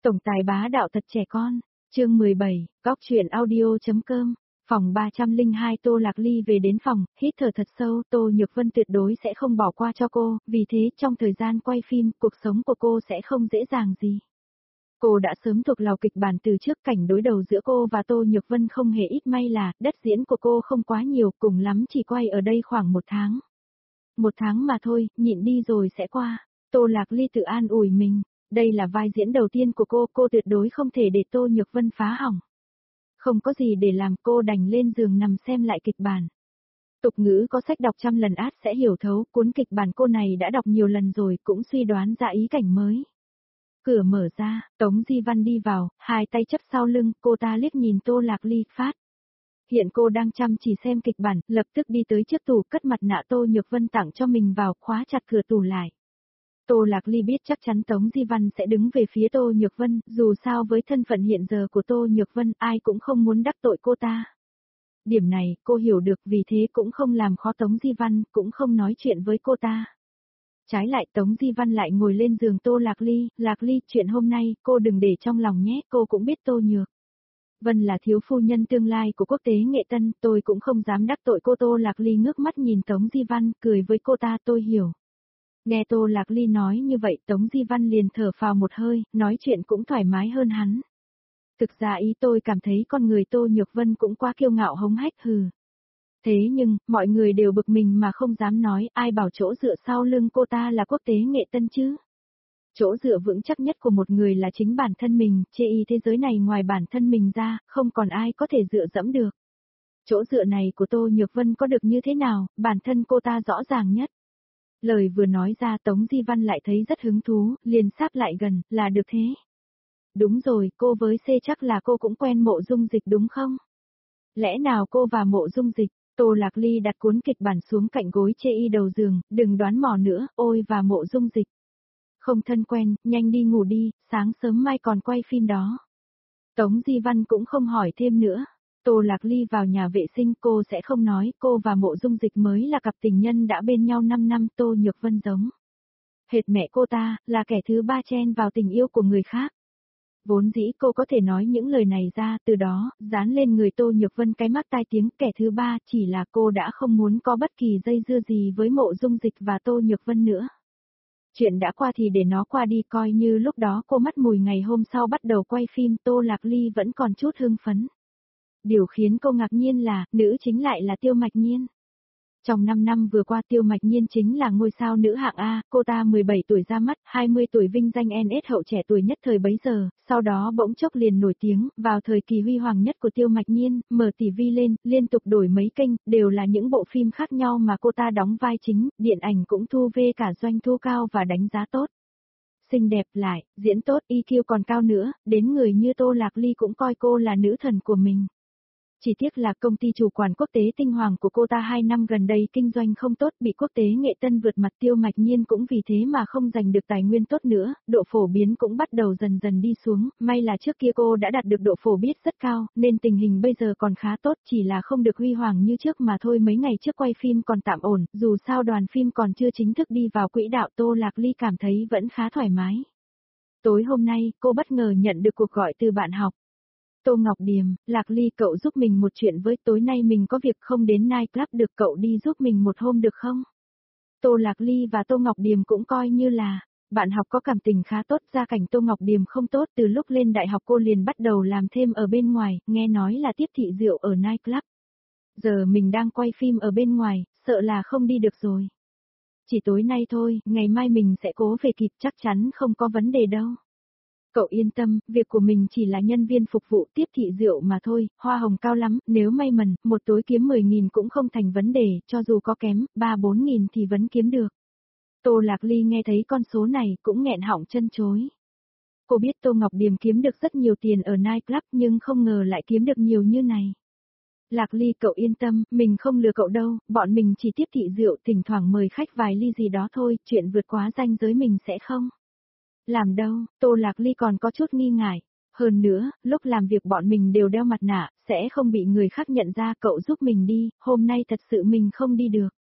Tổng tài bá đạo thật trẻ con. Chương 17, Góc truyện audio.com. Phòng 302 Tô Lạc Ly về đến phòng, hít thở thật sâu, Tô Nhược Vân tuyệt đối sẽ không bỏ qua cho cô, vì thế trong thời gian quay phim, cuộc sống của cô sẽ không dễ dàng gì. Cô đã sớm thuộc lào kịch bản từ trước, cảnh đối đầu giữa cô và Tô Nhược Vân không hề ít, may là đất diễn của cô không quá nhiều, cùng lắm chỉ quay ở đây khoảng 1 tháng. 1 tháng mà thôi, nhịn đi rồi sẽ qua. Tô Lạc Ly tự an ủi mình, đây là vai diễn đầu tiên của cô tuyệt đối không thể để Tô Nhược Vân phá hỏng. Không có gì để làm, cô đành lên giường nằm xem lại kịch bản. Tục ngữ có sách đọc trăm lần át sẽ hiểu thấu, cuốn kịch bản cô này đã đọc nhiều lần rồi, cũng suy đoán ra ý cảnh mới. Cửa mở ra, Tống Di Văn đi vào, hai tay chấp sau lưng, cô ta liếc nhìn Tô Lạc Ly, phát. Hiện cô đang chăm chỉ xem kịch bản, lập tức đi tới trước tủ, cất mặt nạ Tô Nhược Vân tặng cho mình vào, khóa chặt cửa tủ lại. Tô Lạc Ly biết chắc chắn Tống Di Văn sẽ đứng về phía Tô Nhược Vân, dù sao với thân phận hiện giờ của Tô Nhược Vân, ai cũng không muốn đắc tội cô ta. Điểm này, cô hiểu được, vì thế cũng không làm khó Tống Di Văn, cũng không nói chuyện với cô ta. Trái lại Tống Di Văn lại ngồi lên giường Tô Lạc Ly, chuyện hôm nay, cô đừng để trong lòng nhé, cô cũng biết Tô Nhược Vân là thiếu phu nhân tương lai của quốc tế nghệ tân, tôi cũng không dám đắc tội cô. Tô Lạc Ly ngước mắt nhìn Tống Di Văn, cười với cô ta, tôi hiểu. Nghe Tô Lạc Ly nói như vậy, Tống Di Văn liền thở phào một hơi, nói chuyện cũng thoải mái hơn hắn. Thực ra ý tôi cảm thấy con người Tô Nhược Vân cũng quá kiêu ngạo hống hách, hừ. Thế nhưng, mọi người đều bực mình mà không dám nói, ai bảo chỗ dựa sau lưng cô ta là quốc tế nghệ tân chứ. Chỗ dựa vững chắc nhất của một người là chính bản thân mình, chê thế giới này ngoài bản thân mình ra, không còn ai có thể dựa dẫm được. Chỗ dựa này của Tô Nhược Vân có được như thế nào, bản thân cô ta rõ ràng nhất. Lời vừa nói ra Tống Di Văn lại thấy rất hứng thú, liền sáp lại gần, là được thế. Đúng rồi, cô với C chắc là cô cũng quen Mộ Dung Dịch đúng không? Lẽ nào cô và Mộ Dung Dịch? Tô Lạc Ly đặt cuốn kịch bản xuống cạnh gối chê đầu giường, đừng đoán mò nữa, ôi và Mộ Dung Dịch. Không thân quen, nhanh đi ngủ đi, sáng sớm mai còn quay phim đó. Tống Di Văn cũng không hỏi thêm nữa. Tô Lạc Ly vào nhà vệ sinh, cô sẽ không nói, cô và Mộ Dung Dịch mới là cặp tình nhân đã bên nhau 5 năm, Tô Nhược Vân giống hệt mẹ cô ta, là kẻ thứ ba chen vào tình yêu của người khác. Vốn dĩ cô có thể nói những lời này ra, từ đó, dán lên người Tô Nhược Vân cái mác tai tiếng kẻ thứ ba, chỉ là cô đã không muốn có bất kỳ dây dưa gì với Mộ Dung Dịch và Tô Nhược Vân nữa. Chuyện đã qua thì để nó qua đi, coi như lúc đó cô mắt mùi ngày hôm sau bắt đầu quay phim, Tô Lạc Ly vẫn còn chút hưng phấn. Điều khiến cô ngạc nhiên là, nữ chính lại là Tiêu Mạch Nhiên. Trong 5 năm vừa qua Tiêu Mạch Nhiên chính là ngôi sao nữ hạng A, cô ta 17 tuổi ra mắt, 20 tuổi vinh danh NS hậu trẻ tuổi nhất thời bấy giờ, sau đó bỗng chốc liền nổi tiếng, vào thời kỳ huy hoàng nhất của Tiêu Mạch Nhiên, mở TV lên, liên tục đổi mấy kênh, đều là những bộ phim khác nhau mà cô ta đóng vai chính, điện ảnh cũng thu về cả doanh thu cao và đánh giá tốt. Xinh đẹp lại, diễn tốt, EQ còn cao nữa, đến người như Tô Lạc Ly cũng coi cô là nữ thần của mình. Chỉ tiếc là công ty chủ quản quốc tế tinh hoàng của cô ta 2 năm gần đây kinh doanh không tốt, bị quốc tế nghệ tân vượt mặt. Tiêu Mạch Nhiên cũng vì thế mà không giành được tài nguyên tốt nữa, độ phổ biến cũng bắt đầu dần dần đi xuống, may là trước kia cô đã đạt được độ phổ biết rất cao, nên tình hình bây giờ còn khá tốt, chỉ là không được huy hoàng như trước mà thôi. Mấy ngày trước quay phim còn tạm ổn, dù sao đoàn phim còn chưa chính thức đi vào quỹ đạo, Tô Lạc Ly cảm thấy vẫn khá thoải mái. Tối hôm nay, cô bất ngờ nhận được cuộc gọi từ bạn học. Tô Ngọc Điềm, Lạc Ly cậu giúp mình một chuyện với, tối nay mình có việc không đến night club được, cậu đi giúp mình một hôm được không? Tô Lạc Ly và Tô Ngọc Điềm cũng coi như là bạn học, có cảm tình khá tốt, gia cảnh Tô Ngọc Điềm không tốt, từ lúc lên đại học cô liền bắt đầu làm thêm ở bên ngoài, nghe nói là tiếp thị rượu ở night club. Giờ mình đang quay phim ở bên ngoài, sợ là không đi được rồi. Chỉ tối nay thôi, ngày mai mình sẽ cố về kịp, chắc chắn không có vấn đề đâu. Cậu yên tâm, việc của mình chỉ là nhân viên phục vụ tiếp thị rượu mà thôi, hoa hồng cao lắm, nếu may mắn, một tối kiếm 10.000 cũng không thành vấn đề, cho dù có kém, 3-4.000 thì vẫn kiếm được. Tô Lạc Ly nghe thấy con số này cũng nghẹn họng chân chối. Cô biết Tô Ngọc Điềm kiếm được rất nhiều tiền ở night club nhưng không ngờ lại kiếm được nhiều như này. Lạc Ly cậu yên tâm, mình không lừa cậu đâu, bọn mình chỉ tiếp thị rượu, thỉnh thoảng mời khách vài ly gì đó thôi, chuyện vượt quá ranh giới mình sẽ không làm đâu. Tô Lạc Ly còn có chút nghi ngại. Hơn nữa, lúc làm việc bọn mình đều đeo mặt nạ, sẽ không bị người khác nhận ra, cậu giúp mình đi, hôm nay thật sự mình không đi được.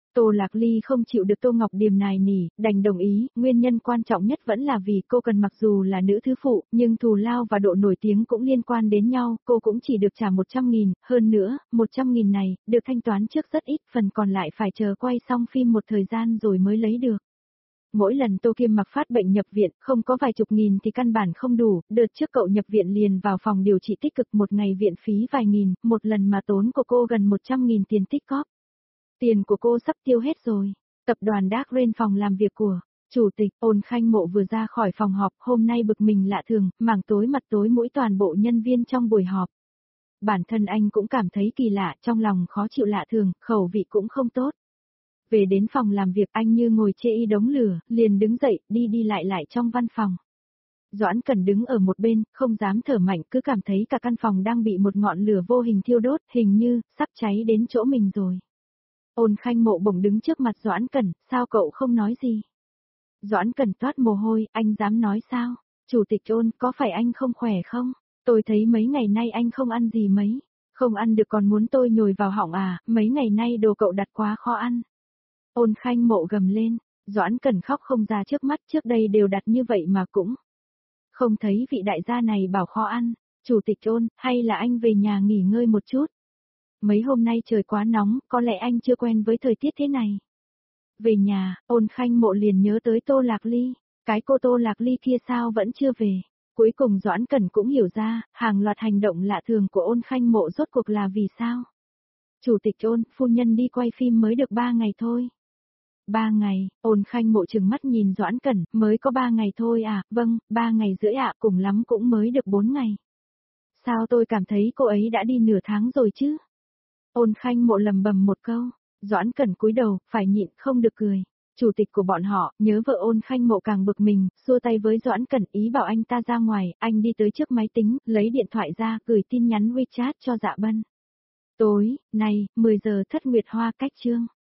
Tô Lạc Ly không chịu được Tô Ngọc Điềm nài nỉ, đành đồng ý, nguyên nhân quan trọng nhất vẫn là vì cô cần mặc dù là nữ thứ phụ, nhưng thù lao và độ nổi tiếng cũng liên quan đến nhau, cô cũng chỉ được trả 100.000, hơn nữa, 100.000 này, được thanh toán trước rất ít, phần còn lại phải chờ quay xong phim một thời gian rồi mới lấy được. Mỗi lần Tô Kiêm Mặc phát bệnh nhập viện, không có vài chục nghìn thì căn bản không đủ, đợt trước cậu nhập viện liền vào phòng điều trị tích cực một ngày viện phí vài nghìn, một lần mà tốn của cô gần 100.000 tiền tích cóp. Tiền của cô sắp tiêu hết rồi. Tập đoàn Dark Rain phòng làm việc của Chủ tịch Ôn Khanh Mộ vừa ra khỏi phòng họp, hôm nay bực mình lạ thường, mảng tối mặt tối mũi toàn bộ nhân viên trong buổi họp. Bản thân anh cũng cảm thấy kỳ lạ, trong lòng khó chịu lạ thường, khẩu vị cũng không tốt. Về đến phòng làm việc anh như ngồi chê y đống lửa, liền đứng dậy, đi đi lại trong văn phòng. Doãn Cẩn đứng ở một bên, không dám thở mạnh, cứ cảm thấy cả căn phòng đang bị một ngọn lửa vô hình thiêu đốt, hình như, sắp cháy đến chỗ mình rồi. Ôn Khanh Mộ bỗng đứng trước mặt Doãn Cẩn, sao cậu không nói gì? Doãn Cẩn toát mồ hôi, anh dám nói sao? Chủ tịch Ôn, có phải anh không khỏe không? Tôi thấy mấy ngày nay anh không ăn gì mấy. Không ăn được còn muốn tôi nhồi vào họng à, mấy ngày nay đồ cậu đặt quá khó ăn. Ôn Khanh Mộ gầm lên, Doãn Cẩn khóc không ra trước mắt, trước đây đều đặt như vậy mà cũng không thấy vị đại gia này bảo khó ăn. Chủ tịch Ôn, hay là anh về nhà nghỉ ngơi một chút? Mấy hôm nay trời quá nóng, có lẽ anh chưa quen với thời tiết thế này. Về nhà, Ôn Khanh Mộ liền nhớ tới Tô Lạc Ly, cái cô Tô Lạc Ly kia sao vẫn chưa về. Cuối cùng Doãn Cẩn cũng hiểu ra, hàng loạt hành động lạ thường của Ôn Khanh Mộ rốt cuộc là vì sao. Chủ tịch Ôn, phu nhân đi quay phim mới được 3 ngày thôi. 3 ngày, Ôn Khanh Mộ trừng mắt nhìn Doãn Cẩn, mới có 3 ngày thôi à, vâng, 3 ngày rưỡi ạ, cùng lắm cũng mới được 4 ngày. Sao tôi cảm thấy cô ấy đã đi nửa tháng rồi chứ? Ôn Khanh Mộ lầm bầm một câu, Doãn Cẩn cúi đầu, phải nhịn không được cười. Chủ tịch của bọn họ, nhớ vợ Ôn Khanh Mộ càng bực mình, xua tay với Doãn Cẩn ý bảo anh ta ra ngoài, anh đi tới trước máy tính, lấy điện thoại ra, gửi tin nhắn WeChat cho Dạ Bân. Tối, nay, 10 giờ Thất Nguyệt Hoa cách chương.